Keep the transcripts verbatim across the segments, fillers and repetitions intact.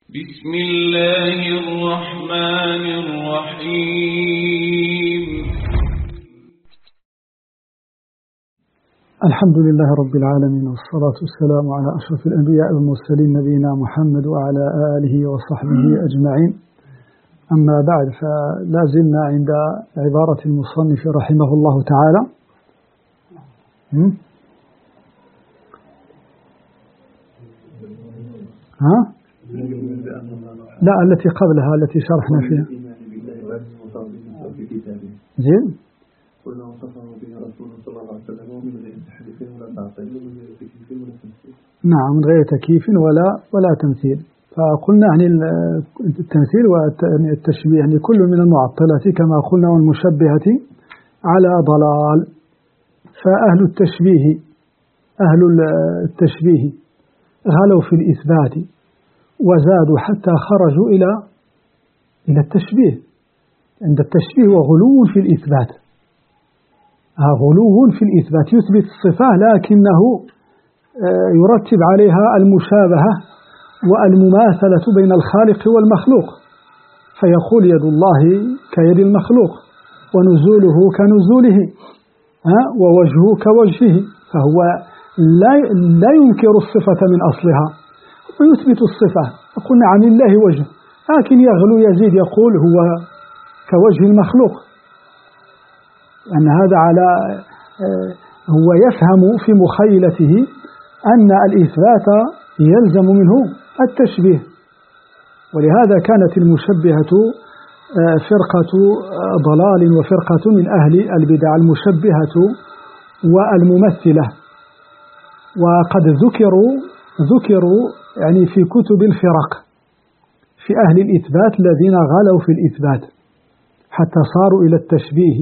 بسم الله الرحمن الرحيم. الحمد لله رب العالمين، والصلاة والسلام على أشرف الأنبياء والمرسلين نبينا محمد وعلى آله وصحبه أجمعين. أما بعد، فلا زلنا عند عبارة المصنف رحمه الله تعالى. ها؟ لا، التي قبلها التي شرحنا فيها. زين. نعم، من غير تكييف ولا ولا تمثيل. فقلنا عن التمثيل والتشبيه، يعني كل من المعطلة كما قلنا والمشبهة على ضلال. فأهل التشبيه أهل التشبيه غلوا في الإثبات وزادوا حتى خرجوا إلى إلى التشبيه. عند التشبيه وغلو في الإثبات، غلو في الإثبات، يثبت الصفة لكنه يرتب عليها المشابهة والمماثلة بين الخالق والمخلوق، فيقول يد الله كيد المخلوق، ونزوله كنزوله، ووجهه كوجهه، فهو لا لا ينكر الصفة من أصلها ويثبت الصفة. قلنا عن الله وجه، لكن يغلو يزيد يقول هو كوجه المخلوق، أن هذا على هو يفهم في مخيلته أن الإثبات يلزم منه التشبيه. ولهذا كانت المشبهة فرقة ضلال وفرقة من أهل البدع، المشبهة والممثلة. وقد ذكروا ذكروا يعني في كتب الفرق في أهل الإثبات الذين غلوا في الإثبات حتى صاروا إلى التشبيه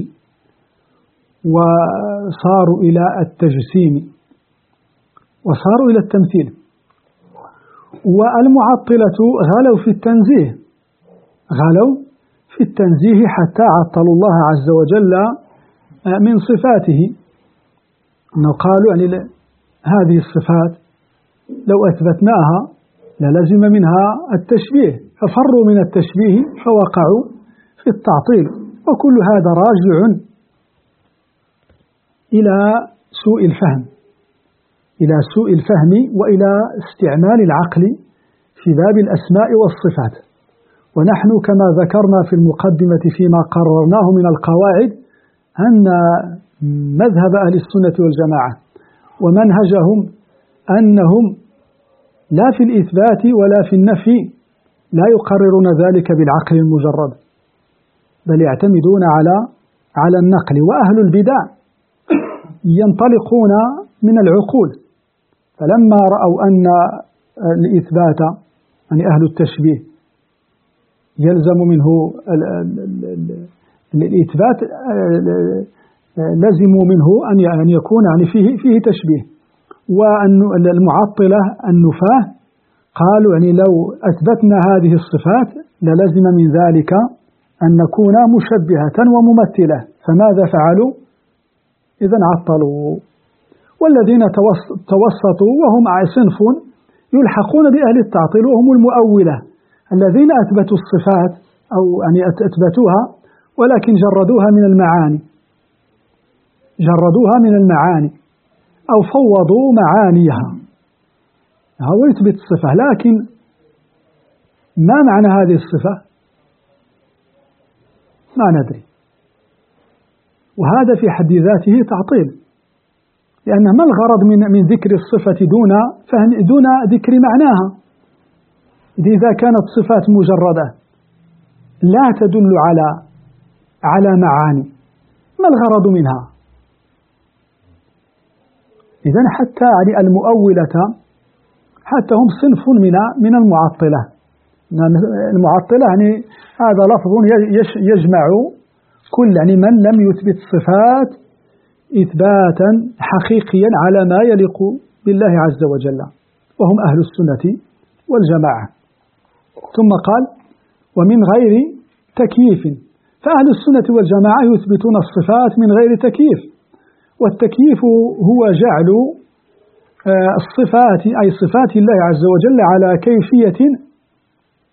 وصاروا إلى التجسيم وصاروا إلى التمثيل. والمعطلة غلوا في التنزيه غلوا في التنزيه حتى عطلوا الله عز وجل من صفاته، أنه قالوا يعني هذه الصفات لو أثبتناها للزم منها التشبيه، ففروا من التشبيه فوقعوا في التعطيل. وكل هذا راجع إلى سوء الفهم إلى سوء الفهم وإلى استعمال العقل في باب الأسماء والصفات. ونحن كما ذكرنا في المقدمة فيما قررناه من القواعد أن مذهب أهل السنة والجماعة ومنهجهم أنهم لا في الإثبات ولا في النفي لا يقررون ذلك بالعقل المجرد، بل يعتمدون على على النقل. وأهل البدع ينطلقون من العقول، فلما رأوا أن الإثبات يعني أهل التشبيه يلزم منه الإثبات، لزموا منه أن يكون يعني فيه فيه تشبيه. وأن المعطلة النفاة قالوا يعني لو أثبتنا هذه الصفات للزم من ذلك أن نكون مشبهة وممثلة، فماذا فعلوا؟ إذن عطلوا. والذين توسطوا وهم صنف يلحقون بأهل التعطيل وهم المؤولة، الذين أثبتوا الصفات أو يعني أثبتوها ولكن جردوها من المعاني جردوها من المعاني أو فوضوا معانيها. هو يثبت الصفة لكن ما معنى هذه الصفة؟ ما ندري، وهذا في حد ذاته تعطيل، لأن ما الغرض من من ذكر الصفة دون فهم دون ذكر معناها؟ إذا كانت صفات مجردة لا تدل على على معاني، ما الغرض منها؟ إذن حتى يعني المؤولة حتى هم صنف من من المعطلة. المعطلة يعني هذا لفظ يجمع كل يعني من لم يثبت صفات إثباتا حقيقيا على ما يليق بالله عز وجل، وهم أهل السنة والجماعة. ثم قال ومن غير تكييف، فأهل السنة والجماعة يثبتون الصفات من غير تكييف. والتكييف هو جعل الصفات أي صفات الله عز وجل على كيفية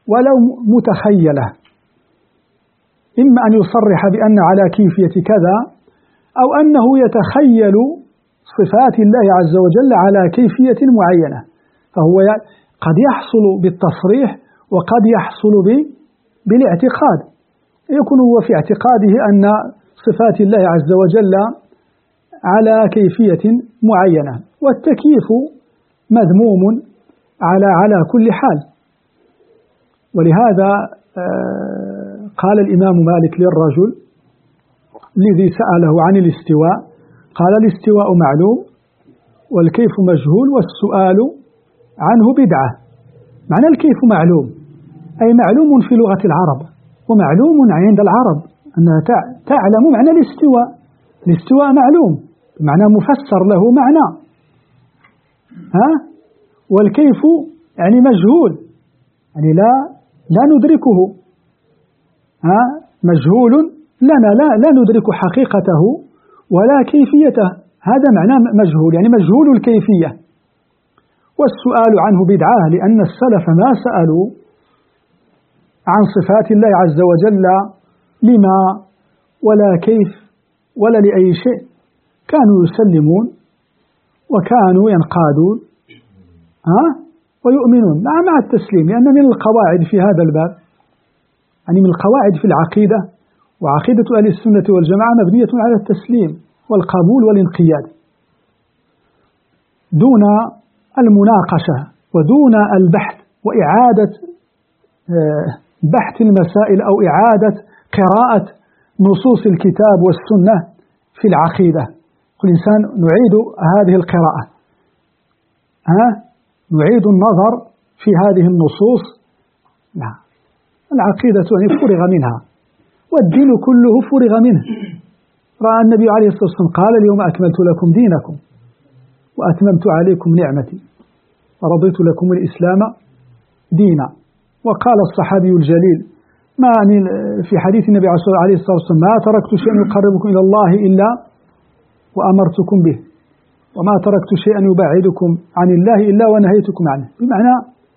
ولو متخيلة، إما أن يصرح بأن على كيفية كذا، أو أنه يتخيل صفات الله عز وجل على كيفية معينة، فهو قد يحصل بالتصريح وقد يحصل بالاعتقاد. يكون هو في اعتقاده أن صفات الله عز وجل على كيفية معينة، والتكييف مذموم على على كل حال. ولهذا قال الإمام مالك للرجل الذي سأله عن الاستواء، قال: الاستواء معلوم والكيف مجهول والسؤال عنه بدعة. معنى الكيف معلوم أي معلوم في لغة العرب، ومعلوم عند العرب أنها تعلم معنى الاستواء. الاستواء معلوم، معنى مفسر له معنى. ها؟ والكيف يعني مجهول، يعني لا لا ندركه. ها؟ مجهول لنا، لا لا ندرك حقيقته ولا كيفيته، هذا معنى مجهول، يعني مجهول الكيفية. والسؤال عنه بدعة، لأن السلف ما سألوا عن صفات الله عز وجل لما ولا كيف ولا لأي شيء، كانوا يسلمون وكانوا ينقادون ها ويؤمنون مع مع التسليم، لأن من القواعد في هذا الباب، يعني من القواعد في العقيدة، وعقيدة أهل السنة والجماعة مبنية على التسليم والقبول والانقياد دون المناقشة ودون البحث وإعادة بحث المسائل أو إعادة قراءة نصوص الكتاب والسنة في العقيدة. كل إنسان نعيد هذه القراءة، ها نعيد النظر في هذه النصوص. لا، العقيدة يعني فرغ منها، والدين كله فرغ منه. رأى النبي عليه الصلاة والسلام قال: اليوم أكملت لكم دينكم وأتممت عليكم نعمتي ورضيت لكم الإسلام دينا. وقال الصحابي الجليل ما يعني في حديث النبي عليه الصلاة والسلام: ما تركت شيئا يقربكم إلى الله إلا وأمرتكم به، وما تركت شيئا يبعدكم عن الله إلا ونهيتكم عنه. بمعنى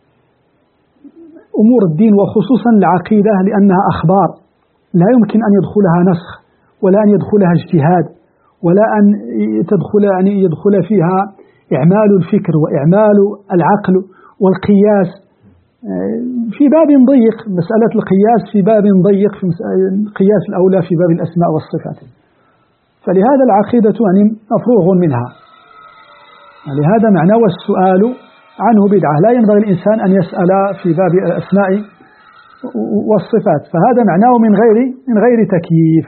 أمور الدين وخصوصا العقيدة لأنها أخبار لا يمكن أن يدخلها نسخ ولا أن يدخلها اجتهاد ولا أن تدخل يعني يدخل فيها إعمال الفكر وإعمال العقل والقياس في باب ضيق. مسألة القياس في باب ضيق، في القياس الأولى في باب الأسماء والصفات. فلهذا العقيدة يعني مفروغ منها، لهذا معناه والسؤال عنه بدعة. لا ينبغي الإنسان أن يسأل في باب الأسماء والصفات، فهذا معناه من غير من غير تكييف.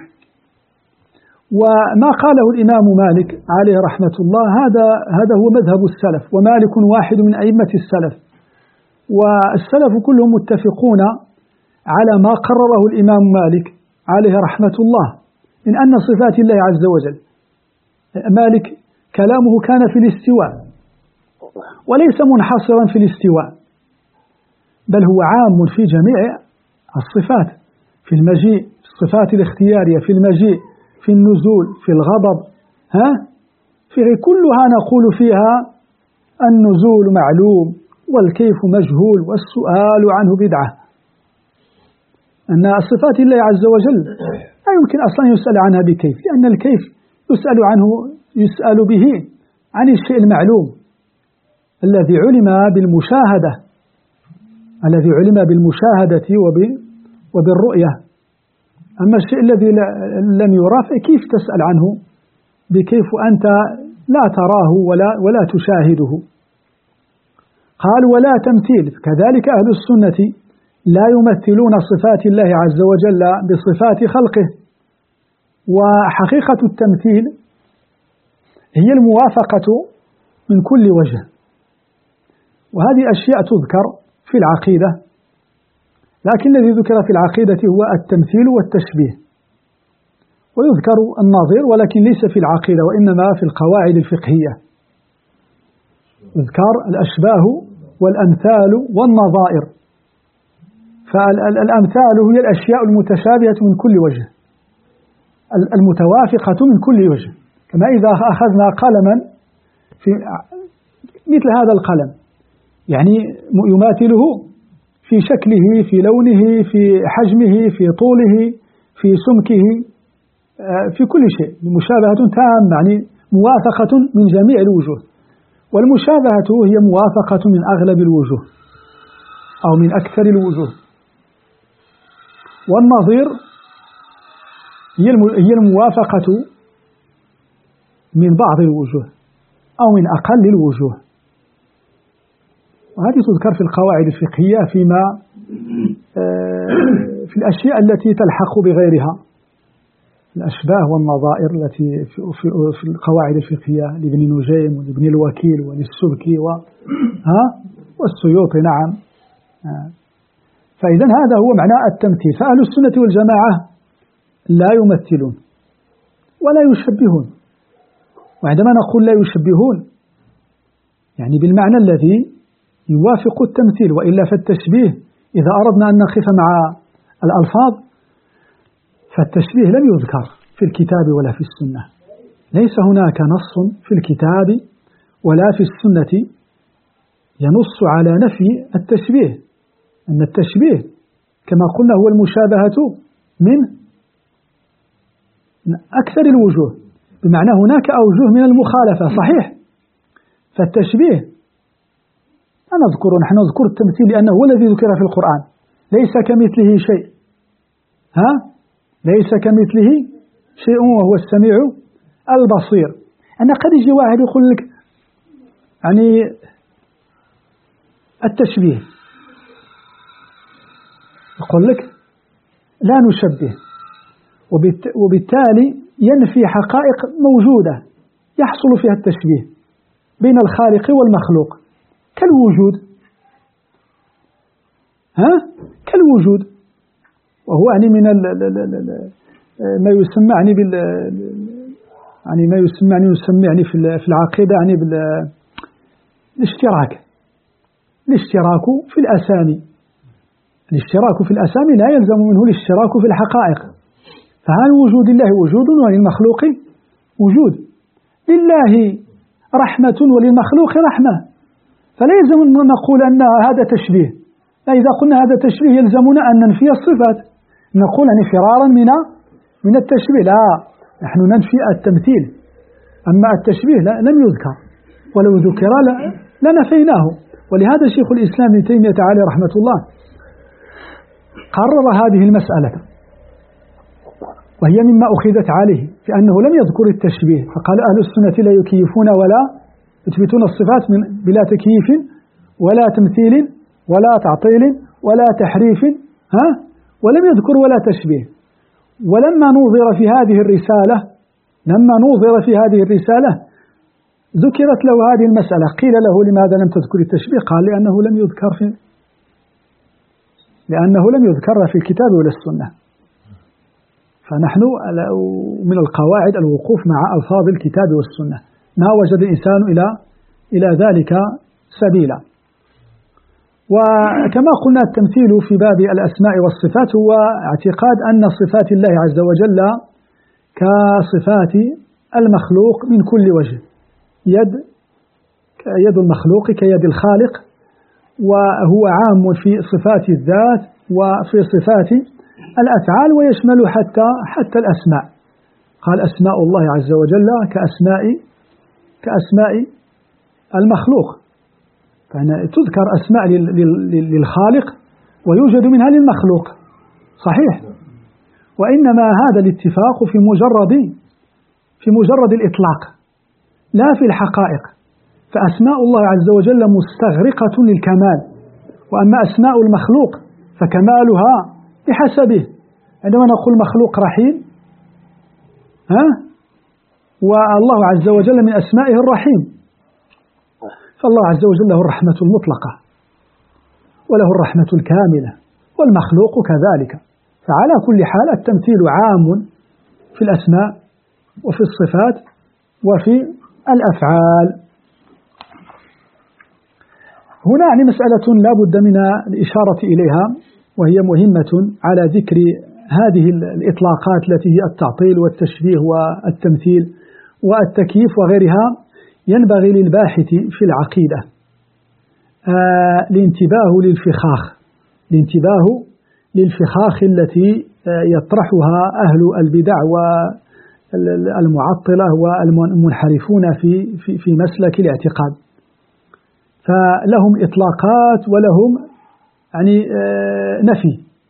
وما قاله الإمام مالك عليه رحمة الله هذا هذا هو مذهب السلف، ومالك واحد من أئمة السلف، والسلف كلهم متفقون على ما قرره الإمام مالك عليه رحمة الله من أن صفات الله عز وجل. مالك كلامه كان في الاستواء، وليس منحصرا في الاستواء، بل هو عام في جميع الصفات، في المجيء، في الصفات الاختيارية، في المجيء، في النزول، في الغضب، ها في كلها نقول فيها النزول معلوم والكيف مجهول والسؤال عنه بدعة. أن صفات الله عز وجل لا يمكن أصلا يسأل عنها بكيف، لأن الكيف يسأل عنه يسأل به عن الشيء المعلوم الذي علم بالمشاهدة الذي علم بالمشاهدة وبالرؤية. أما الشيء الذي لم يرى فكيف تسأل عنه بكيف أنت لا تراه ولا ولا تشاهده. قال: ولا تمثيل، كذلك أهل السنة لا يمثلون صفات الله عز وجل بصفات خلقه. وحقيقة التمثيل هي الموافقة من كل وجه، وهذه أشياء تذكر في العقيدة، لكن الذي ذكر في العقيدة هو التمثيل والتشبيه، ويذكر النظير ولكن ليس في العقيدة وإنما في القواعد الفقهية. يذكر الأشباه والأمثال والنظائر. فالأمثال هي الأشياء المتشابهة من كل وجه، المتوافقة من كل وجه، كما إذا أخذنا قلما في مثل هذا القلم يعني يماثله في شكله، في لونه، في حجمه، في طوله، في سمكه، في كل شيء. مشابهة تامة، يعني موافقة من جميع الوجوه. والمشابهة هي موافقة من أغلب الوجوه أو من أكثر الوجوه. والنظير هي الموافقة من بعض الوجوه أو من أقل الوجوه. وهذه تذكر في القواعد الفقهية فيما في الأشياء التي تلحق بغيرها، الأشباه والنظائر التي في القواعد الفقهية لابن نجيم ولابن الوكيل وللسبكي والسيوطي. نعم. فإذا هذا هو معنى التمثيل. فأهل السنة والجماعة لا يمثلون ولا يشبهون. وعندما نقول لا يشبهون يعني بالمعنى الذي يوافق التمثيل، وإلا فالتشبيه إذا أردنا أن نقف مع الألفاظ فالتشبيه لم يذكر في الكتاب ولا في السنة. ليس هناك نص في الكتاب ولا في السنة ينص على نفي التشبيه، أن التشبيه كما قلنا هو المشابهة من أكثر الوجوه، بمعنى هناك أوجه من المخالفة. صحيح. فالتشبيه لا نذكر، نحن نذكر التمثيل لأنه هو الذي ذكر في القرآن. ليس كمثله شيء، ها ليس كمثله شيء وهو السميع البصير. أنا قد يجي واحد يقول لك يعني التشبيه، يقول لك لا نشبه، وبالتالي ينفي حقائق موجودة يحصل فيها التشبيه بين الخالق والمخلوق كالوجود، ها كالوجود، وهو يعني من ال ال ال ال ما يسمى يعني بال يعني ما يسمى يعني يسمى يعني في في العقيدة يعني بالاشتراك. الاشتراك في الأسامي، الاشتراك في الأسامي لا يلزم منه الاشتراك في الحقائق. فهل وجود الله وجود وللمخلوق وجود؟ لله رحمة وللمخلوق رحمة، فلا يلزم أن نقول أن هذا تشبيه. إذا قلنا هذا تشبيه يلزمنا أن ننفي الصفات، نقول أن فرارا من من التشبيه. لا، نحن ننفي التمثيل، أما التشبيه لا لم يذكر، ولو ذكر لنفيناه. ولهذا شيخ الإسلام ابن تيمية عليه رحمة الله قرر هذه المسألة، وهي مما أخذت عليه في أنه لم يذكر التشبيه، فقال أهل السنة لا يكيفون ولا يثبتون الصفات من بلا تكييف ولا تمثيل ولا تعطيل ولا تحريف، ها ولم يذكر ولا تشبيه. ولما نوظر في هذه الرسالة لما نوظر في هذه الرسالة ذكرت له هذه المسألة، قيل له لماذا لم تذكر التشبيه؟ قال لأنه لم يذكر في لأنه لم يذكر في الكتاب ولا السنة. فنحن من القواعد الوقوف مع ألفاظ الكتاب والسنة، ما وجد الإنسان إلى إلى ذلك سبيلا. وكما قلنا التمثيل في باب الأسماء والصفات هو اعتقاد أن صفات الله عز وجل كصفات المخلوق من كل وجه، يد يد المخلوق كيد الخالق، وهو عام في صفات الذات وفي صفات الأفعال، ويشمل حتى حتى الأسماء. قال أسماء الله عز وجل كأسماء كأسماء المخلوق، فهنا تذكر أسماء للخالق ويوجد منها للمخلوق. صحيح. وإنما هذا الاتفاق في مجرد في مجرد الإطلاق لا في الحقائق. فأسماء الله عز وجل مستغرقة للكمال، وأما أسماء المخلوق فكمالها بحسبه. عندما نقول مخلوق رحيم، ها والله عز وجل من أسمائه الرحيم، فالله عز وجل له الرحمة المطلقة وله الرحمة الكاملة، والمخلوق كذلك. فعلى كل حال التمثيل عام في الأسماء وفي الصفات وفي الأفعال. هنا يعني مسألة لا بد من الإشارة إليها، وهي مهمة على ذكر هذه الإطلاقات التي هي التعطيل والتشبيه والتمثيل والتكييف وغيرها. ينبغي للباحث في العقيدة آه الانتباه للفخاخ الانتباه للفخاخ التي يطرحها أهل البدع والمعطلة والمنحرفون في في في مسلك الاعتقاد. فلهم إطلاقات ولهم يعني نفي،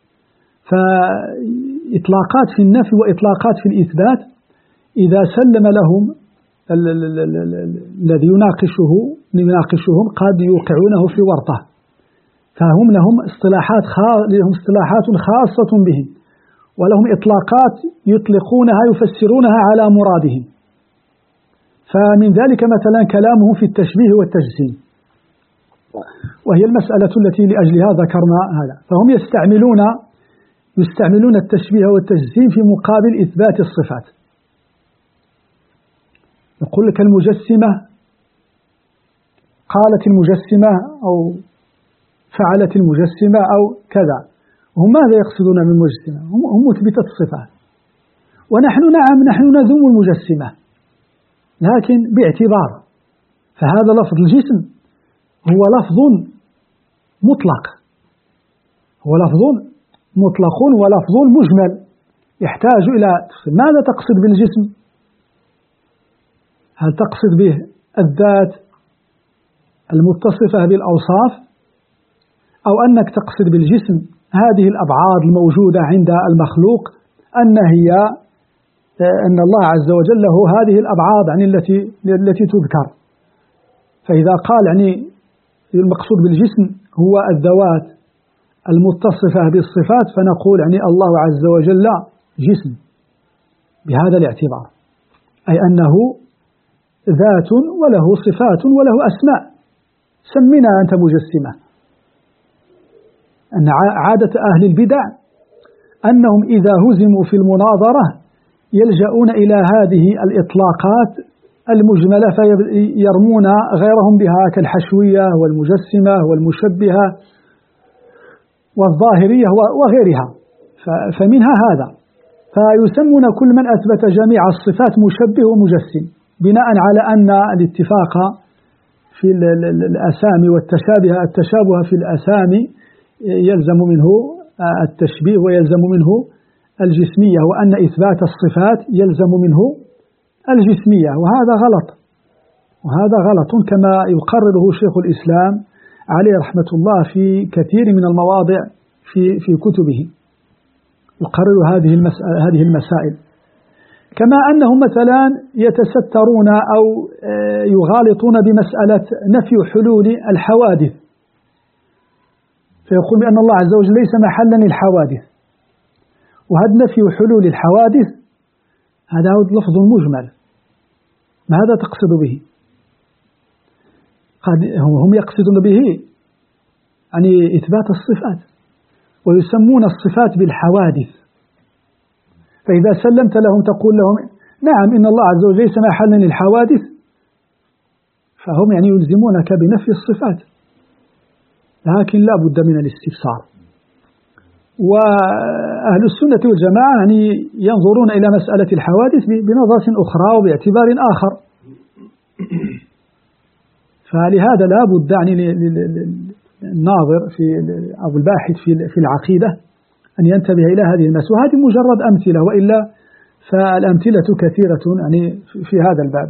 فإطلاقات في النفي وإطلاقات في الإثبات إذا سلم لهم الذي يناقشه يناقشهم قد يوقعونه في ورطة، فهم لهم اصطلاحات لهم اصطلاحات خاصة بهم، ولهم إطلاقات يطلقونها يفسرونها على مرادهم. فمن ذلك مثلا كلامه في التشبيه والتجسيم، وهي المسألة التي لأجلها ذكرنا هذا. فهم يستعملون يستعملون التشبيه والتجسيم في مقابل إثبات الصفات. يقول لك المجسمة قالت المجسمة أو فعلت المجسمة أو كذا، هم ماذا يقصدون بالمجسمة؟ هم مثبتة الصفات، ونحن نعم نحن نذم المجسمة لكن باعتبار. فهذا لفظ الجسم هو لفظ مطلق، هو لفظ مطلق ولفظ مجمل يحتاج إلى ماذا تقصد بالجسم؟ هل تقصد به الذات المتصفة بالأوصاف، أو أنك تقصد بالجسم هذه الأبعاد الموجودة عند المخلوق، أن هي أن الله عز وجل له هذه الأبعاد يعني التي التي تذكر. فإذا قال يعني المقصود بالجسم هو الذوات المتصفة بالصفات، فنقول يعني الله عز وجل جسم بهذا الاعتبار، أي أنه ذات وله صفات وله أسماء، سمنا أنت مجسمة. أن عادة أهل البدع أنهم إذا هزموا في المناظرة يلجؤون إلى هذه الإطلاقات المجملة فيرمون غيرهم بها كالحشوية والمجسمة والمشبهة والظاهرية وغيرها، فمنها هذا. فيسمون كل من أثبت جميع الصفات مشبه ومجسم، بناء على أن الاتفاق في الأسامي والتشابه التشابه في الأسامي يلزم منه التشبيه ويلزم منه الجسمية، وأن إثبات الصفات يلزم منه الجسمية، وهذا غلط، وهذا غلط كما يقرره شيخ الإسلام عليه رحمة الله في كثير من المواضع في في كتبه، يقرر هذه هذه المسائل. كما أنهم مثلا يتسترون أو يغالطون بمسألة نفي حلول الحوادث، فيقول بأن الله عز وجل ليس محلا للحوادث، وهذا نفي حلول الحوادث هذا لفظ مجمل، ماذا تقصد به؟ هم يقصدون به يعني إثبات الصفات، ويسمون الصفات بالحوادث. فإذا سلمت لهم تقول لهم نعم إن الله عز وجل ليس محلا للحوادث، فهم يعني يلزمونك بنفي الصفات، لكن لا بد من الاستفسار. وأهل السنة والجماعة يعني ينظرون إلى مسألة الحوادث بنظرة أخرى وباعتبار آخر، فلهذا لا بد يعني للناظر في أو الباحث في في العقيدة أن ينتبه إلى هذه المسألة. وهذه مجرد أمثلة، وإلا فالأمثلة كثيرة يعني في هذا الباب.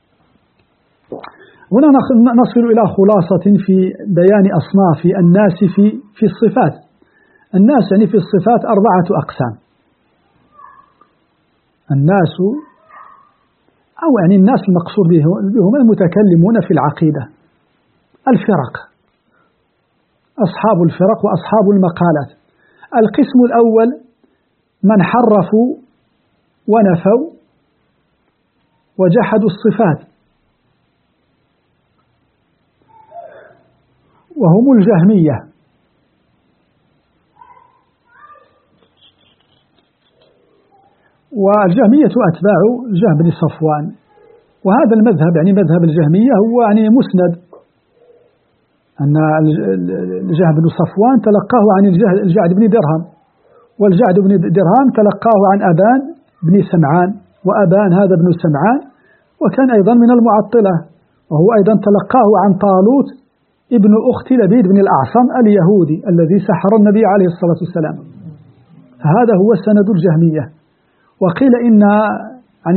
هنا نصل إلى خلاصة في بيان أصناف الناس في في الصفات. الناس يعني في الصفات أربعة أقسام. الناس أو يعني الناس المقصود بهم المتكلمون في العقيدة، الفرق، أصحاب الفرق وأصحاب المقالات. القسم الأول من حرفوا ونفوا وجحدوا الصفات، وهم الجهمية. والجهمية أتباع جهم بن صفوان، وهذا المذهب يعني مذهب الجهمية هو يعني مسند، أن الجهم بن صفوان تلقاه عن الجعد بن درهم، والجعد بن درهم تلقاه عن أبان بن سمعان، وأبان هذا بن سمعان وكان أيضا من المعطلة، وهو أيضا تلقاه عن طالوت ابن أخت لبيد بن الأعصم اليهودي الذي سحر النبي عليه الصلاة والسلام. هذا هو سند الجهمية. وقيل إن عن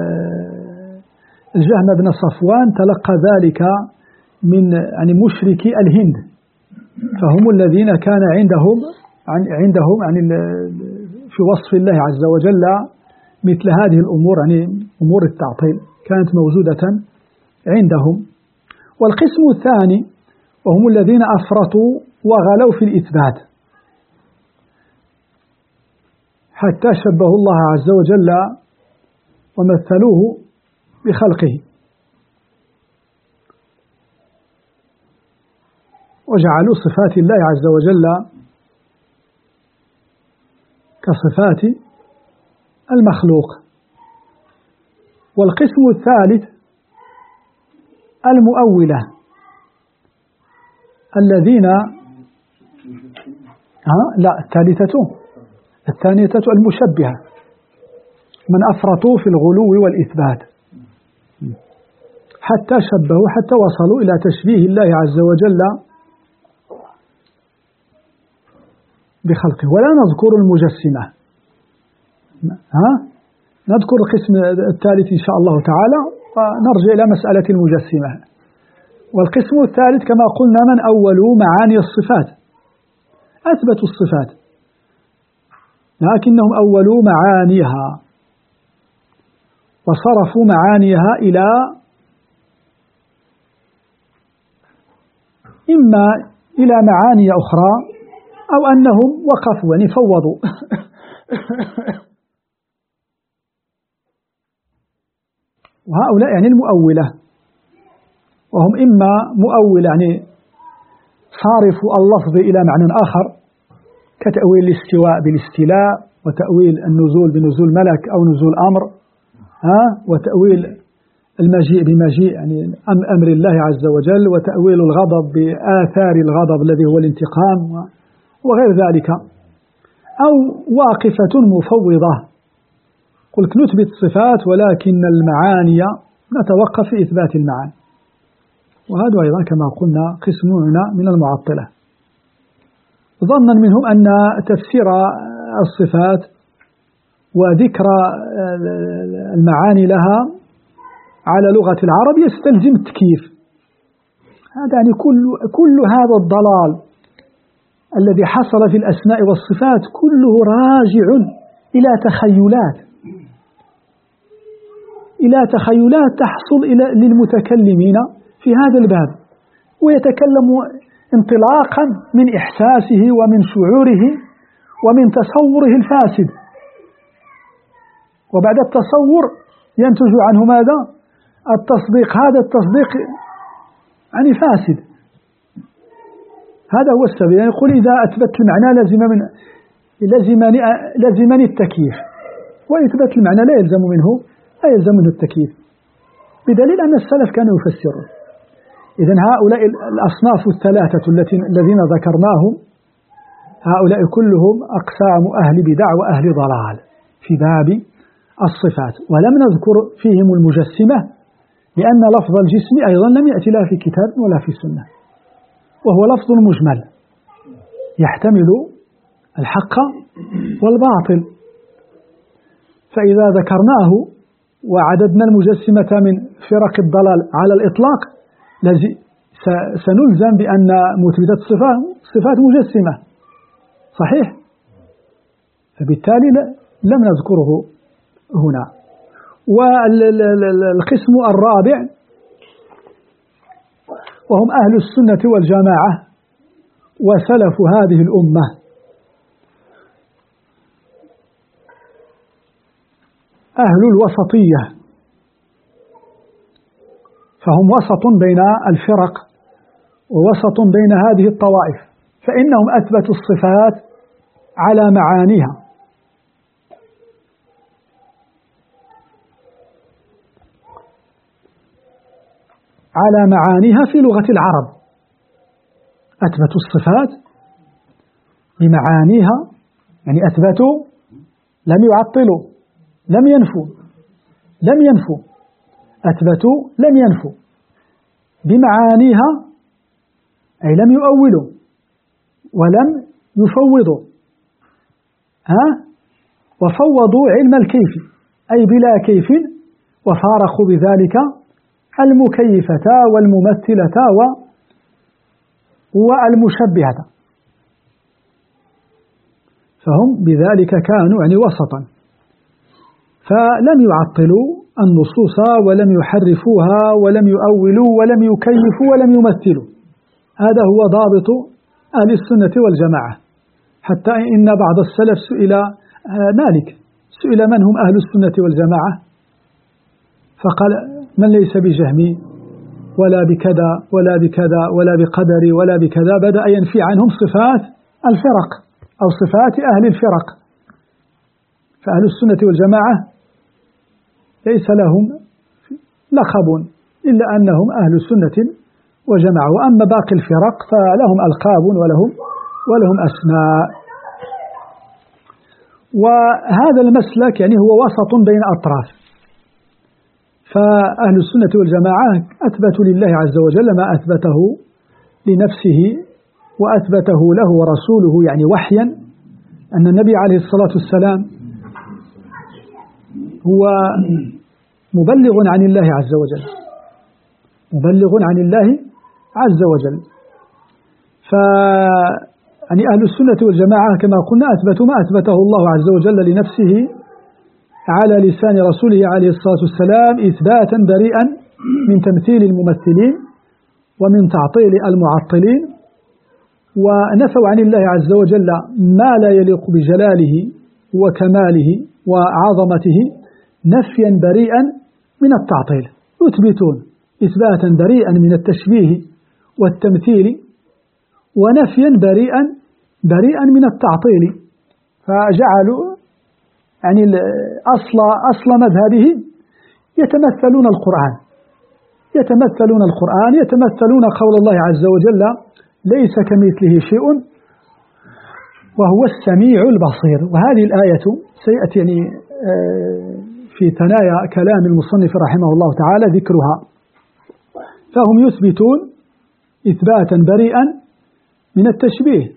الجهم بن صفوان تلقى ذلك من يعني مشركي الهند، فهم الذين كان عندهم عندهم يعني في وصف الله عز وجل مثل هذه الأمور، يعني أمور التعطيل كانت موجودة عندهم. والقسم الثاني وهم الذين أفرطوا وغلوا في الإثبات حتى شبهوا الله عز وجل ومثلوه بخلقه، وجعلوا صفات الله عز وجل كصفات المخلوق. والقسم الثالث المؤولة الذين ها لا الثالثة الثانية المشبهة، من أفرطوا في الغلو والإثبات حتى شبهوا حتى وصلوا إلى تشبيه الله عز وجل بخلقه. ولا نذكر المجسمة، ها نذكر القسم الثالث إن شاء الله تعالى ونرجع إلى مسألة المجسمة. والقسم الثالث كما قلنا من أولوا معاني الصفات، أثبتوا الصفات لكنهم أولوا معانيها وصرفوا معانيها إلى إما إلى معاني أخرى أو أنهم وقفوا يعني فوضوا وهؤلاء يعني المؤولة، وهم إما مؤول يعني صارفوا اللفظ إلى معنى آخر كتأويل الاستواء بالاستيلاء، وتأويل النزول بنزول ملك أو نزول أمر، ها وتأويل المجيء بمجيء يعني أمر الله عز وجل، وتأويل الغضب بآثار الغضب الذي هو الانتقام وغير ذلك، أو واقفة مفوضة قلت نثبت صفات ولكن المعاني نتوقف في إثبات المعاني. وهذا أيضا كما قلنا قسمنا من المعطلة، ظنا منهم أن تفسير الصفات وذكر المعاني لها على لغة العرب يستلزم التكييف. هذا يعني كل كل هذا الضلال الذي حصل في الأسماء والصفات كله راجع إلى تخيلات إلى تخيلات تحصل إلى للمتكلمين في هذا الباب، ويتكلم انطلاقا من إحساسه ومن شعوره ومن تصوره الفاسد، وبعد التصور ينتج عنه ماذا؟ التصديق. هذا التصديق يعني فاسد. هذا هو السبب. يعني يقول إذا أثبت المعنى لازم من لازمني لازمني التكييف، وإثبات المعنى لا يلزم منه لا يلزم منه التكييف، بدليل أن السلف كانوا يفسرون. إذن هؤلاء الأصناف الثلاثة التي الذين ذكرناهم هؤلاء كلهم أقسام أهل بدع وأهل ضلال في باب الصفات. ولم نذكر فيهم المجسمة لأن لفظ الجسم أيضا لم يأتي لا في كتاب ولا في سنة، وهو لفظ مجمل يحتمل الحق والباطل. فإذا ذكرناه وعددنا المجسمة من فرق الضلال على الإطلاق سنلزم بأن مثبتة الصفات صفات مجسمة صحيح، فبالتالي لم نذكره هنا. والقسم الرابع وهم أهل السنة والجماعة وسلف هذه الأمة، أهل الوسطية، فهم وسط بين الفرق ووسط بين هذه الطوائف، فإنهم أثبتوا الصفات على معانيها، على معانيها في لغة العرب، أثبتوا الصفات بمعانيها، يعني أثبتوا لم يعطلوا لم ينفوا لم ينفوا أثبتوا لم ينفوا بمعانيها أي لم يؤولوا ولم يفوضوا، ها؟ وفوضوا علم الكيف أي بلا كيف، وفارقوا بذلك المكيفة والممثلة والمشبهة، فهم بذلك كانوا يعني وسطا، فلم يعطلوا النصوص ولم يحرفوها ولم يؤولوا ولم يكيفوا ولم يمثلوا. هذا هو ضابط أهل السنة والجماعة. حتى إن بعض السلف سئل مالك سئل من هم أهل السنة والجماعة، فقال من ليس بجهمي ولا بكذا ولا بكذا ولا بقدري ولا بكذا، بدأ ينفي عنهم صفات الفرق أو صفات أهل الفرق. فأهل السنة والجماعة ليس لهم لقب إلا أنهم أهل السنة وجماعة، وأما باقي الفرق فلهم ألقاب ولهم ولهم أسماء. وهذا المسلك يعني هو وسط بين أطراف، فأهل السنة والجماعة أثبتوا لله عز وجل ما أثبته لنفسه وأثبته له ورسوله يعني وحيا، أن النبي عليه الصلاة والسلام هو مبلغ عن الله عز وجل، مبلغ عن الله عز وجل. ف يعني أهل السنة والجماعة كما قلنا أثبتوا ما أثبته الله عز وجل لنفسه على لسان رسوله عليه الصلاة والسلام إثباتا بريئا من تمثيل الممثلين ومن تعطيل المعطلين، ونفوا عن الله عز وجل ما لا يليق بجلاله وكماله وعظمته نفيا بريئا من التعطيل، يثبتون إثباتا بريئا من التشبيه والتمثيل ونفيا بريئا بريئا من التعطيل، فجعلوا يعني أصل أصل مذهبهم يتمثلون القرآن يتمثلون القرآن يتمثلون قول الله عز وجل ليس كمثله شيء وهو السميع البصير. وهذه الآية سيأتي يعني في ثنايا كلام المصنف رحمه الله تعالى ذكرها. فهم يثبتون إثباتا بريئا من التشبيه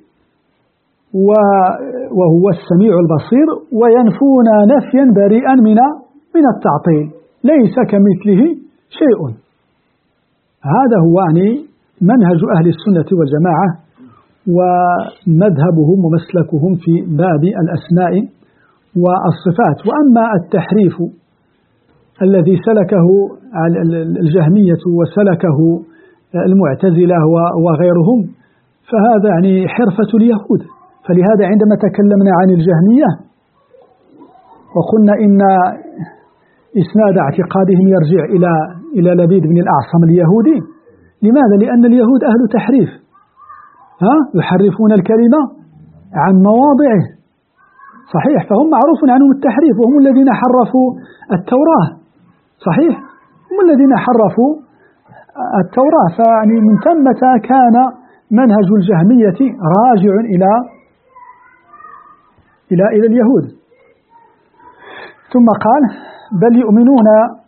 وهو السميع البصير، وينفون نفيا بريئا من من التعطيل ليس كمثله شيء. هذا هو يعني منهج أهل السنة والجماعة ومذهبهم ومسلكهم في باب الأسماء والصفات. وأما التحريف الذي سلكه الجهمية وسلكه المعتزلة وغيرهم فهذا يعني حرفة اليهود. فلهذا عندما تكلمنا عن الجهمية وقلنا إن إسناد اعتقادهم يرجع إلى إلى لبيد بن الأعصم اليهودي. لماذا؟ لأن اليهود أهل تحريف، ها يحرفون الكلمة عن مواضعه، صحيح، فهم معروف عنهم التحريف، وهم الذين حرفوا التوراة، صحيح، هم الذين حرفوا التوراة. فيعني من ثمة كان منهج الجهمية راجع إلى إلى إلى اليهود. ثم قال بل يؤمنون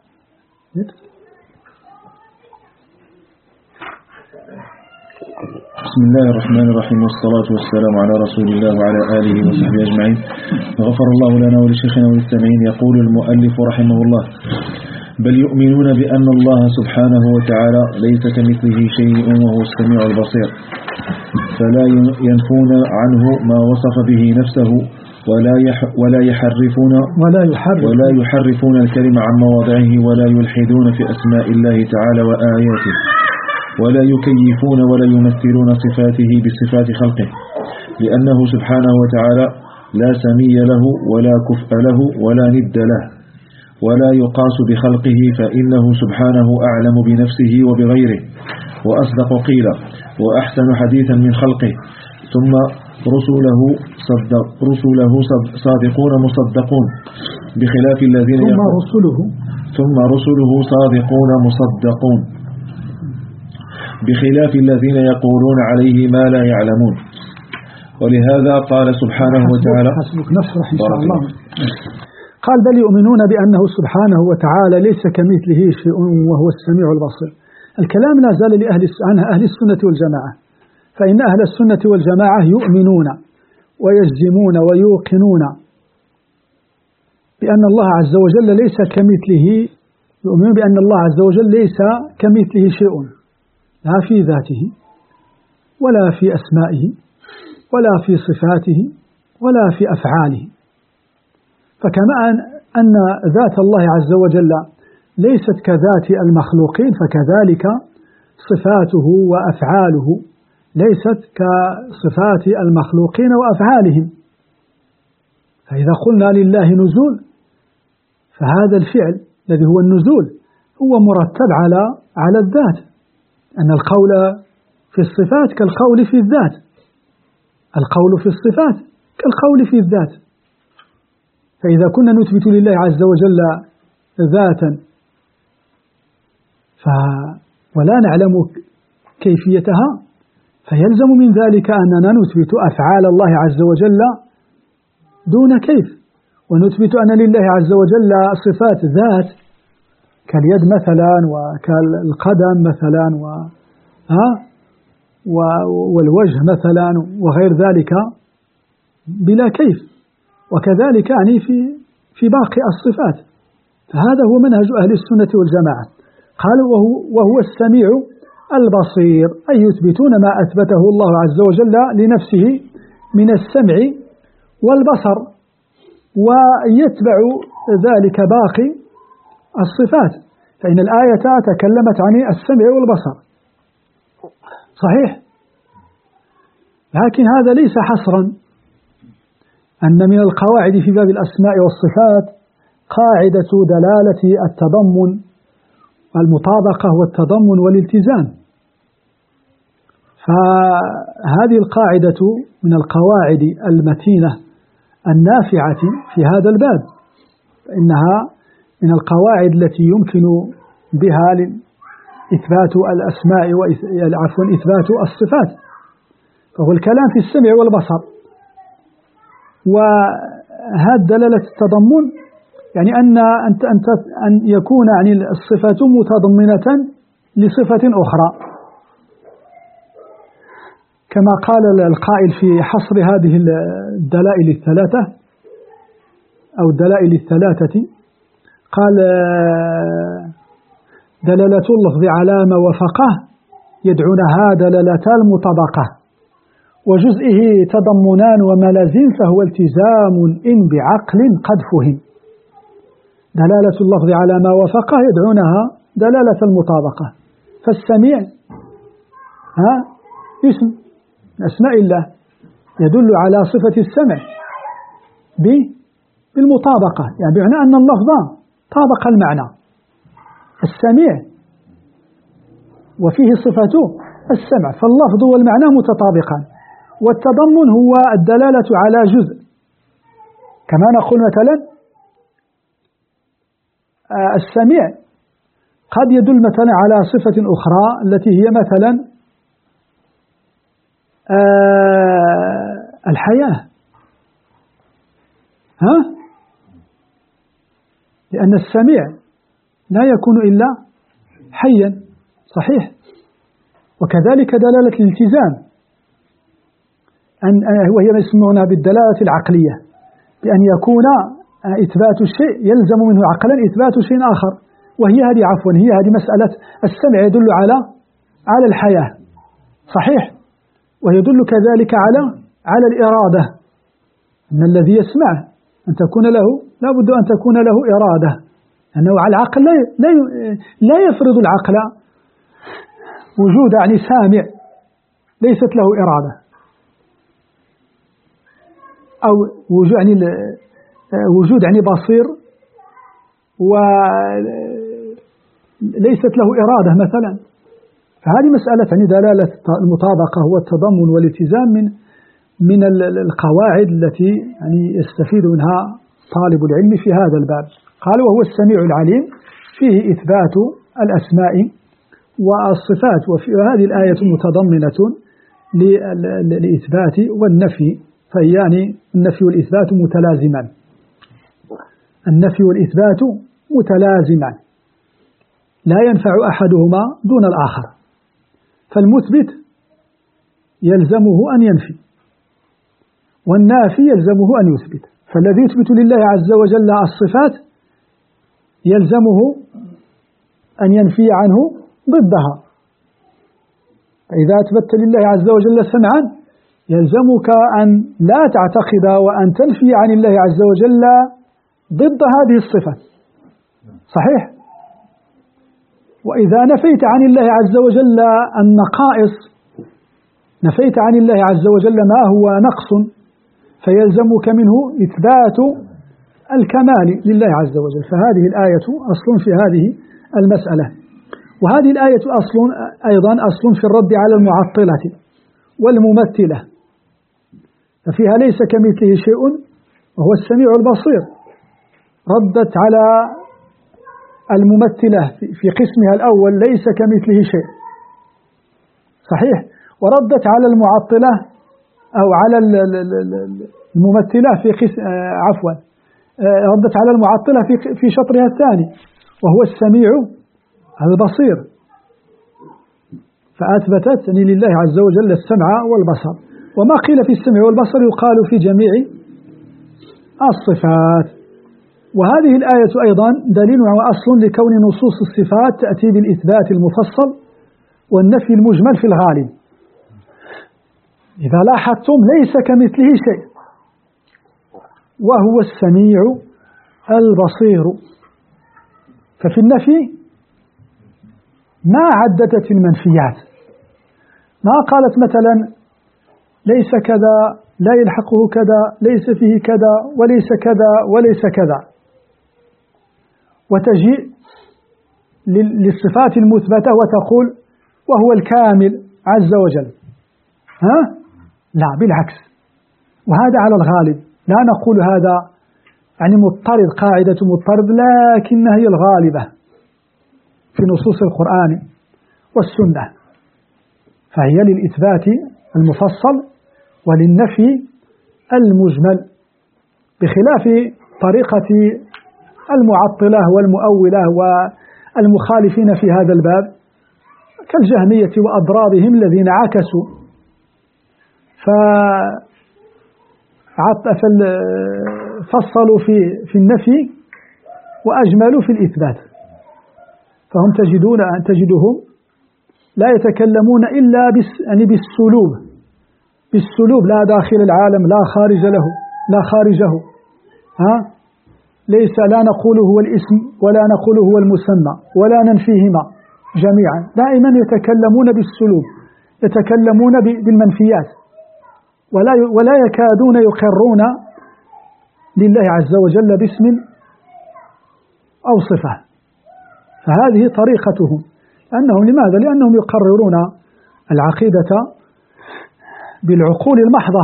بسم الله الرحمن الرحيم، والصلاة والسلام على رسول الله وعلى آله وصحبه أجمعين. غفر الله لنا ولشيخنا وللسامعين. يقول المؤلف رحمه الله: بل يؤمنون بأن الله سبحانه وتعالى ليس كمثله شيء وهو السميع البصير، فلا ينفون عنه ما وصف به نفسه ولا ولا يحرفون ولا يحرف ولا يحرفون الكلمة عن مواضعه ولا يلحدون في أسماء الله تعالى وآياته ولا يكيفون ولا يمثلون صفاته بصفات خلقه، لأنه سبحانه وتعالى لا سمي له ولا كفء له ولا ند له ولا يقاس بخلقه، فإنه سبحانه أعلم بنفسه وبغيره وأصدق قيلا وأحسن حديثا من خلقه. ثم رسله صدق رسله صادقون مصدقون بخلاف الذين ثم رسله ثم رسله صادقون مصدقون بخلاف الذين يقولون عليه ما لا يعلمون. ولهذا قال سبحانه وتعالى: حسبك نفرح إن شاء الله. قال بل يؤمنون بأنه سبحانه وتعالى ليس كمثله شيء وهو السميع البصير. الكلام لا زال لأهل عن أهل السنة والجماعة، فإن أهل السنة والجماعة يؤمنون ويجزمون ويوقنون بأن الله عز وجل ليس كمثله، يؤمنون بأن الله عز وجل ليس كمثله شيء، لا في ذاته ولا في أسمائه ولا في صفاته ولا في أفعاله. فكما أن ذات الله عز وجل ليست كذات المخلوقين، فكذلك صفاته وأفعاله ليست كصفات المخلوقين وأفعالهم. فإذا قلنا لله نزول، فهذا الفعل الذي هو النزول هو مرتب على على الذات، أن القول في الصفات كالقول في الذات، القول في الصفات كالقول في الذات. فإذا كنا نثبت لله عز وجل ذاتا ف ولا نعلم كيفيتها، فيلزم من ذلك أننا نثبت أفعال الله عز وجل دون كيف، ونثبت أن لله عز وجل صفات ذات كاليد مثلا وكالقدم مثلا و ها والوجه مثلا وغير ذلك بلا كيف، وكذلك يعني في في باقي الصفات. فهذا هو منهج أهل السنة والجماعة. قالوا وهو, وهو السميع البصير، أي يثبتون ما أثبته الله عز وجل لنفسه من السمع والبصر، ويتبع ذلك باقي الصفات، فإن الآية تكلمت عن السمع والبصر صحيح، لكن هذا ليس حصرا، أن من القواعد في باب الأسماء والصفات قاعدة دلالة التضمن والمطابقة والتضمن والالتزام. فهذه القاعدة من القواعد المتينة النافعة في هذا الباب، إنها من القواعد التي يمكن بها إثبات الأسماء وعفوا إثبات الصفات، فهو الكلام في السمع والبصر. وهذا دلالة التضمن يعني أن أنت أنت أن يكون يعني الصفة متضمنة لصفة أخرى، كما قال القائل في حصر هذه الدلائل الثلاثة أو الدلائل الثلاثة، قال دلالة اللفظ على ما وفقه يدعونها دلالة المطابقة، وجزئه تضمنان وملازم فهو التزام إن بعقل قد فهم. دلالة اللفظ على ما وفقه يدعونها دلالة المطابقة. فالسميع ها اسم من أسماء الله يدل على صفة السمع بالمطابقة، يعني بمعنى أن اللفظ طابق المعنى، السميع وفيه صفة السمع، فاللفظ والمعنى متطابقان. والتضمن هو الدلالة على جزء، كما نقول مثلا السميع قد يدل مثلا على صفة أخرى التي هي مثلا الحياة، ها؟ لأن السميع لا يكون إلا حيا صحيح. وكذلك دلالة الالتزام، أن وهي ما يسمونها بالدلالة العقلية، بأن يكون إثبات الشيء يلزم منه عقلا إثبات شيء آخر، وهي هذه عفوا هي هذه مسألة السمع يدل على على الحياة صحيح، ويدل كذلك على على الإرادة، أن الذي يسمع أن تكون له لا بد أن تكون له إرادة، أنه على العقل لا لا لا يفرض العقل وجود يعني سامع ليست له إرادة، أو وجود يعني وجود يعني بصير وليست له إرادة مثلا. فهذه مسألة يعني دلالة المطابقة والتضمن والالتزام من من القواعد التي يعني يستفيد منها طالب العلم في هذا الباب. قال وهو السميع العليم، فيه إثبات الأسماء والصفات، وفي هذه الآية متضمنة للإثبات والنفي، فهي يعني النفي والإثبات متلازمان، النفي والإثبات متلازمان لا ينفع أحدهما دون الآخر. فالمثبت يلزمه أن ينفي، والنافي يلزمه أن يثبت. فالذي يثبت لله عز وجل الصفات يلزمه أن ينفي عنه ضدها. فإذا أثبت لله عز وجل سمعا يلزمك أن لا تعتقد وأن تنفي عن الله عز وجل ضد هذه الصفة، صحيح؟ وإذا نفيت عن الله عز وجل النقائص، نفيت عن الله عز وجل ما هو نقص، فيلزمك منه إثبات الكمال لله عز وجل. فهذه الآية أصل في هذه المسألة. وهذه الآية أصل أيضا أصل في الرد على المعطلة والممثلة، ففيها ليس كمثله شيء وهو السميع البصير. ردت على الممثلة في قسمها الأول ليس كمثله شيء، صحيح؟ وردت على المعطلة أو على الممثلة في قسم عفوا ردت على المعطلة في في شطرها الثاني وهو السميع البصير، فأثبتت أن لله عز وجل السمع والبصر. وما قيل في السمع والبصر يقال في جميع الصفات. وهذه الآية أيضا دليل وأصل لكون نصوص الصفات تأتي بالإثبات المفصل والنفي المجمل في الغالب. إذا لاحظتم ليس كمثله شيء وهو السميع البصير. ففي النفي ما عددت المنفيات، ما قالت مثلا ليس كذا، لا يلحقه كذا، ليس فيه كذا، وليس كذا، وليس كذا، وتجيء للصفات المثبتة وتقول وهو الكامل عز وجل. ها؟ لا، بالعكس. وهذا على الغالب، لا نقول هذا يعني مضطرد، قاعدة مضطرد، لكنها هي الغالبة في نصوص القرآن والسنة، فهي للإثبات المفصل وللنفي المجمل، بخلاف طريقة المعطلة والمؤولة والمخالفين في هذا الباب كالجهمية وأضرابهم الذين عكسوا ففصلوا في في النفي وأجملوا في الإثبات. فهم تجدون تجدهم لا يتكلمون إلا يعني بالسلوب، بالسلوب، لا داخل العالم لا خارج له، لا خارجه. ها؟ ليس لا نقول هو الاسم ولا نقول هو المسمى ولا ننفيهما جميعا، دائما يتكلمون بالسلوب، يتكلمون بالمنفيات، ولا ولا يكادون يقرون لله عز وجل باسم أو صفة. فهذه طريقتهم. أنهم لماذا؟ لأنهم يقررون العقيدة بالعقول المحضة،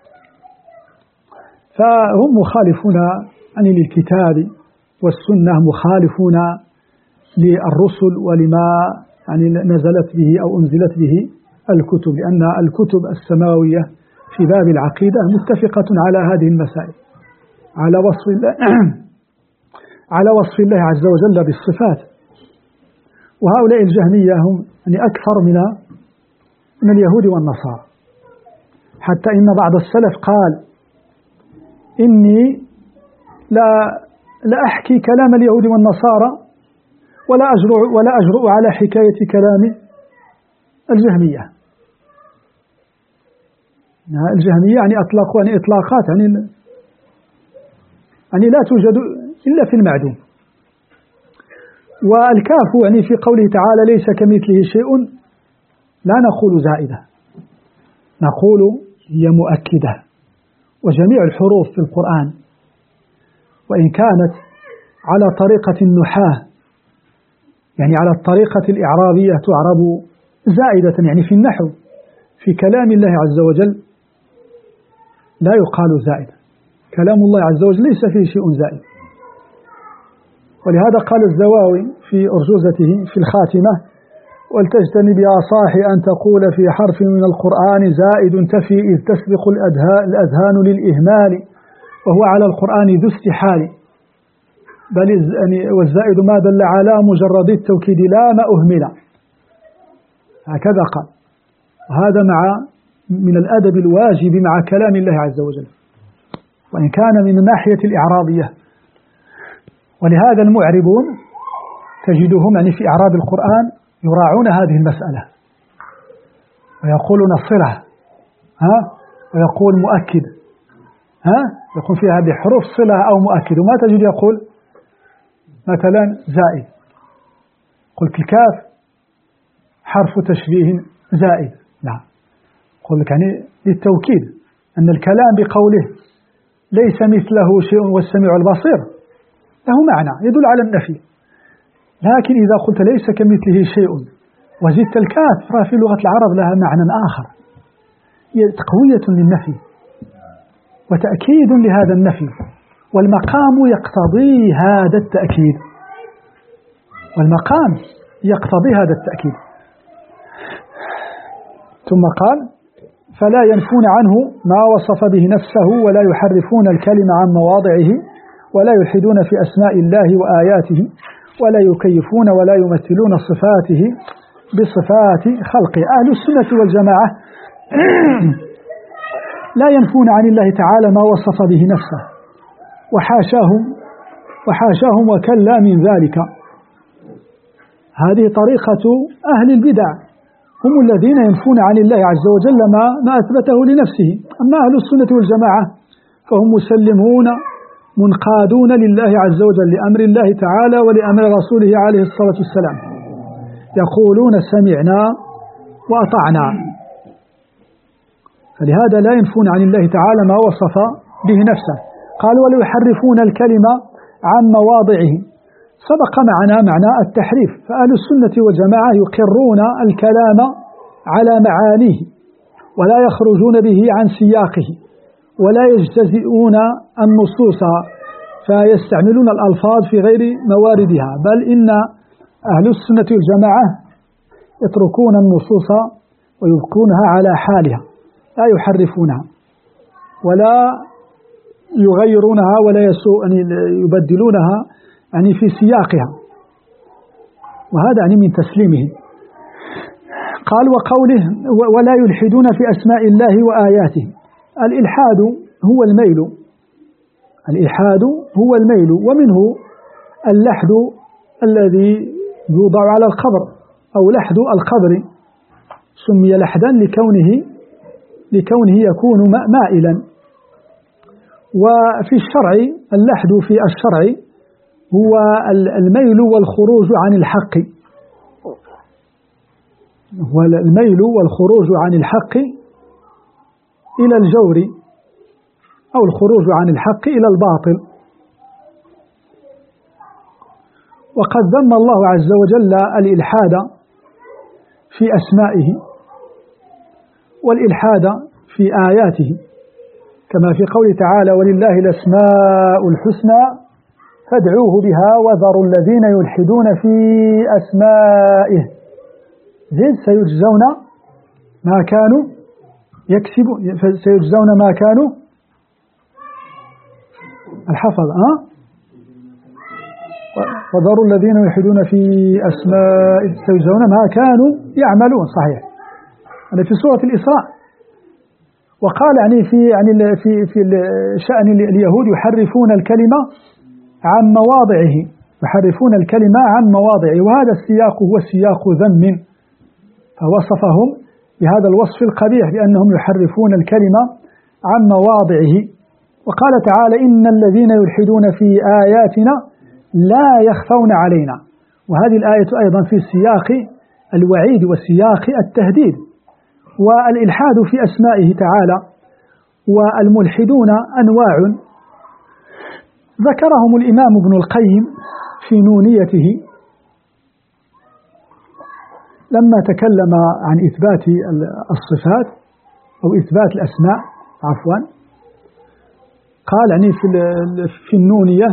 فهم مخالفون عن الكتاب والسنة، مخالفون للرسل ولما يعني نزلت به أو أنزلت به الكتب، لأن الكتب السماوية في باب العقيدة متفقة على هذه المسائل، على وصف الله على وصف الله عز وجل بالصفات. وهؤلاء الجهمية هم يعني أكثر من من اليهود والنصارى، حتى إن بعض السلف قال إني لا لا أحكي كلام اليهود والنصارى ولا أجرؤ ولا أجرؤ على حكاية كلام الجهمية. الجهمية يعني أطلقوا يعني إطلاقات يعني يعني لا توجد إلا في المعدوم. والكاف يعني في قوله تعالى ليس كمثله شيء لا نقول زائدة، نقول هي مؤكدة. وجميع الحروف في القرآن وإن كانت على طريقة النحاة يعني على الطريقة الإعرابية تعرب زائدة يعني في النحو، في كلام الله عز وجل لا يقال زائدة. كلام الله عز وجل ليس فيه شيء زائد. ولهذا قال الزواوي في أرجوزته في الخاتمة ولتجتنب يا صاحي أن تقول في حرف من القرآن زائد تفي إذ تسبق الأذهان للإهمال وهو على القرآن ذو استحال بل والزائد ما دل على مجرد التوكيد لا ما أهمل. هكذا قال. وهذا مع من الأدب الواجب مع كلام الله عز وجل، وإن كان من الناحية الإعراضية. ولهذا المعربون تجدهم يعني في إعراب القرآن يراعون هذه المسألة، ويقولون صلة، ها، ويقول مؤكد، ها، يقول فيها بحروف صلة أو مؤكد، وما تجد يقول مثلا زائد. قلت الكاف حرف تشبيه زائد، لا، قل لك يعني للتوكيد أن الكلام بقوله ليس مثله شيء والسميع البصير له معنى يدل على النفي. لكن إذا قلت ليس كمثله شيء وزدت الكاف ففي لغة العرب لها معنى آخر، هي تقوية للنفي وتأكيد لهذا النفي، والمقام يقتضي هذا التأكيد، والمقام يقتضي هذا التأكيد. ثم قال فلا ينفون عنه ما وصف به نفسه ولا يحرفون الكلمة عن مواضعه ولا يلحدون في أسماء الله وآياته ولا يكيفون ولا يمثلون صفاته بصفات خلقه. أهل السنة والجماعة لا ينفون عن الله تعالى ما وصف به نفسه، وحاشاهم وحاشاهم وكلا من ذلك. هذه طريقة أهل البدع، هم الذين ينفون عن الله عز وجل ما, ما أثبته لنفسه. أما أهل السنة والجماعة فهم مسلمون منقادون لله عز وجل، لأمر الله تعالى ولأمر رسوله عليه الصلاة والسلام، يقولون سمعنا وأطعنا. فلهذا لا ينفون عن الله تعالى ما وصف به نفسه. قال ولا يحرفون الكلمة عن مواضعه، سبق معنا معنى التحريف. فأهل السنة والجماعة يقرون الكلام على معانيه ولا يخرجون به عن سياقه ولا يجتزئون النصوص فيستعملون الألفاظ في غير مواردها، بل إن أهل السنة والجماعة يتركون النصوص ويبقونها على حالها، لا يحرفونها ولا يغيرونها ولا يبدلونها يعني في سياقها، وهذا يعني من تسليمه. قال وقوله ولا يلحدون في أسماء الله وآياته. الإلحاد هو الميل، الإلحاد هو الميل، ومنه اللحد الذي يوضع على القبر أو لحد القبر، سمي لحدا لكونه لكونه يكون مائلا. وفي الشرع اللحد في الشرع هو الميل والخروج عن الحق، هو الميل والخروج عن الحق إلى الجور أو الخروج عن الحق إلى الباطل. وقد ذم الله عز وجل الإلحاد في أسمائه والإلحاد في آياته، كما في قوله تعالى ولله الأسماء الحسنى فادعوه بها وذروا الذين يلحدون في أسمائه زيد سيجزون ما كانوا يكسبون، سيجزون ما كانوا الحفظ أه؟ وذروا الذين يلحدون في أسماء سيجزون ما كانوا يعملون، صحيح، يعني في سورة الإسراء. وقال يعني في يعني في في شأن اليهود يحرفون الكلمة عن مواضعه، يحرفون الكلمة عن مواضعه، وهذا السياق هو سياق ذم، فوصفهم بهذا الوصف القبيح بأنهم يحرفون الكلمة عن مواضعه. وقال تعالى إن الذين يلحدون في آياتنا لا يخفون علينا، وهذه الآية أيضا في سياق الوعيد وسياق التهديد. والإلحاد في أسمائه تعالى والملحدون أنواع ذكرهم الإمام ابن القيم في نونيته لما تكلم عن إثبات الصفات أو إثبات الأسماء، عفوا، قال يعني في النونية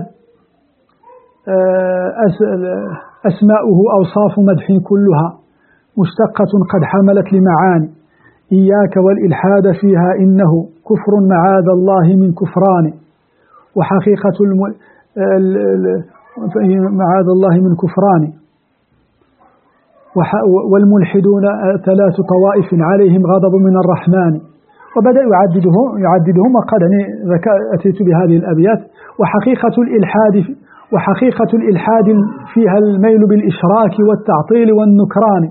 أسماؤه أوصاف مدح كلها مشتقة قد حملت لمعاني إياك والإلحاد فيها إنه كفر معاذ الله من كفران، وحقيقة الم... معاذ الله من كفران، والملحدون ثلاث طوائف عليهم غضب من الرحمن. وبدأ يعددهم يعددهم وقال يعني أتيت بهذه الأبيات. وحقيقة الإلحاد وحقيقة الإلحاد فيها الميل بالإشراك والتعطيل والنكران.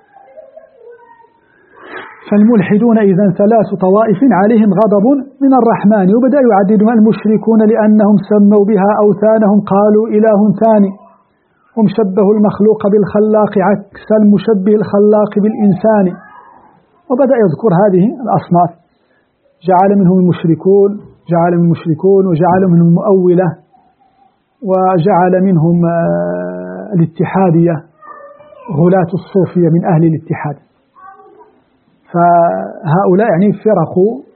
فالملحدون إذن ثلاث طوائف عليهم غضب من الرحمن. وبدأ يعددهم المشركون لأنهم سموا بها أوثانهم قالوا إله ثاني. هم شبهوا المخلوق بالخلاق عكس المشبه الخلاق بالإنسان. وبدأ يذكر هذه الأصناف، جعل منهم المشركون جعل منهم المشركون وجعل منهم المؤولة وجعل منهم الاتحادية غلاة الصوفية من أهل الاتحاد. فهؤلاء يعني فرق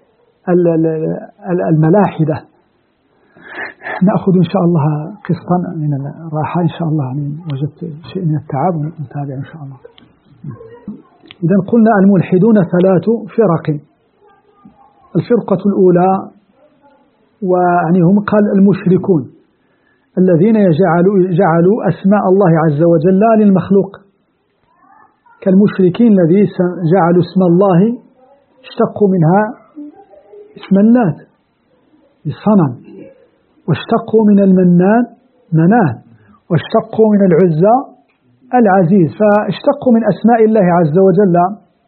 الملاحدة. نأخذ إن شاء الله قسطا من الراحة إن شاء الله، يعني وجدت شيء من التعب ونتابع إن شاء الله. إذن قلنا الملحدون ثلاث فرق. الفرقة الأولى ويعني هم قال المشركون الذين جعلوا, جعلوا أسماء الله عز وجل للمخلوق، كالمشركين الذين جعلوا اسم الله اشتقوا منها اسم اللات الصنم، واشتقوا من المنان منان، واشتقوا من العزى العزيز. فاشتقوا من أسماء الله عز وجل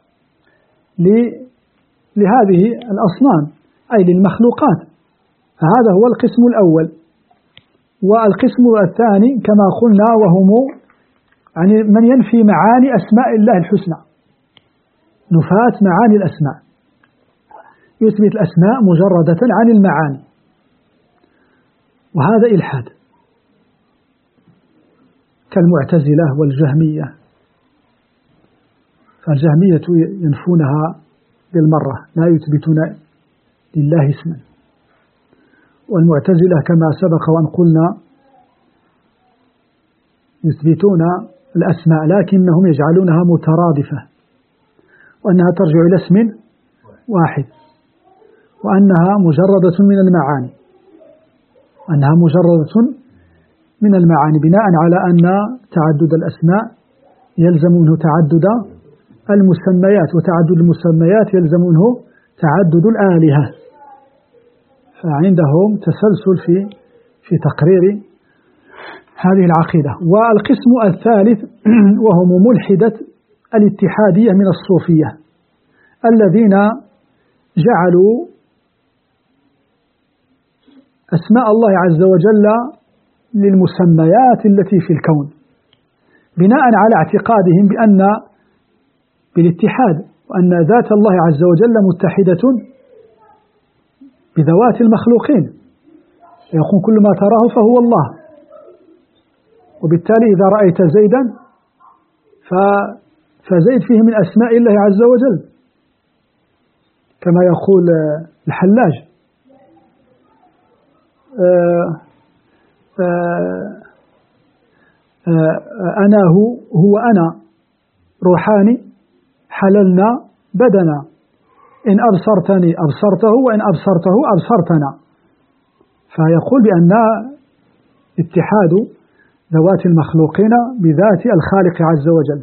لهذه الأصنام أي للمخلوقات. فهذا هو القسم الأول. والقسم الثاني كما قلنا وهم يعني من ينفي معاني أسماء الله الحسنى، نفاة معاني الأسماء، يثبت الأسماء مجردة عن المعاني، وهذا إلحاد كالمعتزلة والجهمية. فالجهمية ينفونها بالمرة، لا يثبتون لله اسما. والمعتزلة كما سبق وأن قلنا يثبتون الأسماء لكنهم يجعلونها مترادفة، وأنها ترجع إلى اسم واحد، وأنها مجردة من المعاني أنها مجردة من المعاني بناء على أن تعدد الأسماء يلزم منه تعدد المسميات، وتعدد المسميات يلزم منه تعدد الآلهة. فعندهم تسلسل في في تقرير هذه العقيدة. والقسم الثالث وهم ملحدة الاتحادية من الصوفية الذين جعلوا أسماء الله عز وجل للمسميات التي في الكون بناء على اعتقادهم بأن بالاتحاد، وأن ذات الله عز وجل متحدة بذوات المخلوقين، يقول كل ما تراه فهو الله. وبالتالي إذا رأيت زيدا فزيد فيه من أسماء الله عز وجل كما يقول الحلاج أنا هو هو أنا روحاني حللنا بدنا، إن أبصرتني أبصرته وإن أبصرته أبصرتنا. فيقول بأن اتحاد ذوات المخلوقين بذات الخالق عز وجل.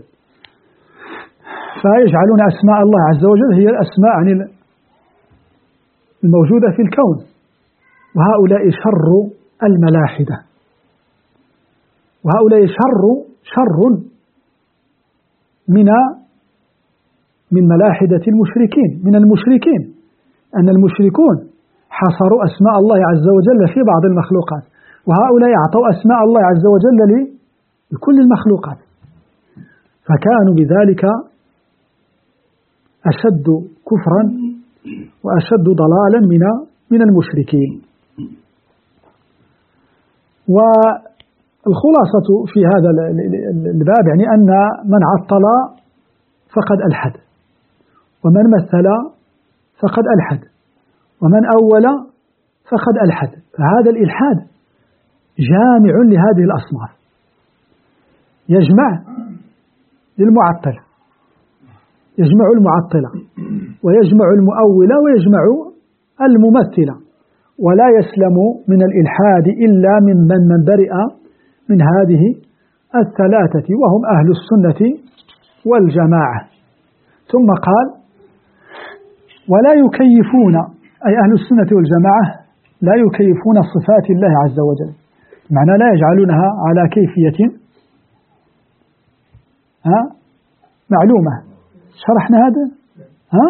فيجعلون أسماء الله عز وجل هي الأسماء عن الموجودة في الكون. وهؤلاء شر الملاحدة، وهؤلاء شر شر من من ملاحدة المشركين من المشركين أن المشركون حصروا أسماء الله عز وجل في بعض المخلوقات، وهؤلاء أعطوا أسماء الله عز وجل لكل المخلوقات، فكانوا بذلك أشد كفرا وأشد ضلالا من من المشركين. والخلاصة في هذا الباب يعني أن من عطل فقد ألحد، ومن مثل فقد ألحد، ومن أول فقد ألحد. فهذا الإلحاد جامع لهذه الأصناف، يجمع للمعطل، يجمع المعطلة ويجمع المؤولة ويجمع الممثلة، ولا يسلم من الإلحاد إلا ممن من برئ من هذه الثلاثة، وهم أهل السنة والجماعة. ثم قال ولا يكيفون، أي أهل السنة والجماعة لا يكيفون صفات الله عز وجل، معنى لا يجعلونها على كيفية ها معلومة. شرحنا هذا ها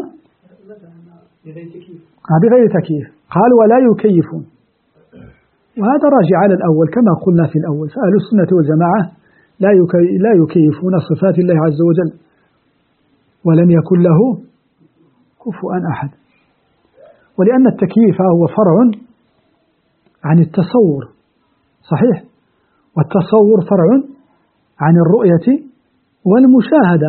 بغير تكييف. قال ولا يكيفون، وهذا راجع على الأول كما قلنا في الأول، فأهل السنة والجماعة لا يكي لا يكيفون صفات الله عز وجل، ولم يكن له كفوا أحد. ولأن التكييف هو فرع عن التصور، صحيح، والتصور فرع عن الرؤية والمشاهدة،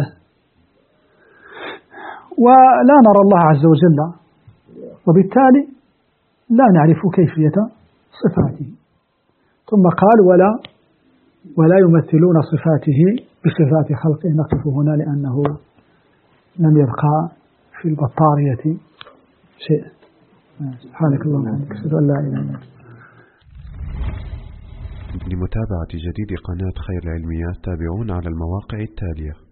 ولا نرى الله عز وجل، وبالتالي لا نعرف كيفية صفاته. ثم قال ولا ولا يمثلون صفاته بصفات خلقه. نقف هنا لأنه لم يبقى في البطارية شيء. سبحانك اللهم وبحمدك أشهد أن لا إله إلا أنت. لمتابعة جديد قناة خير العلميات تابعونا على المواقع التالية.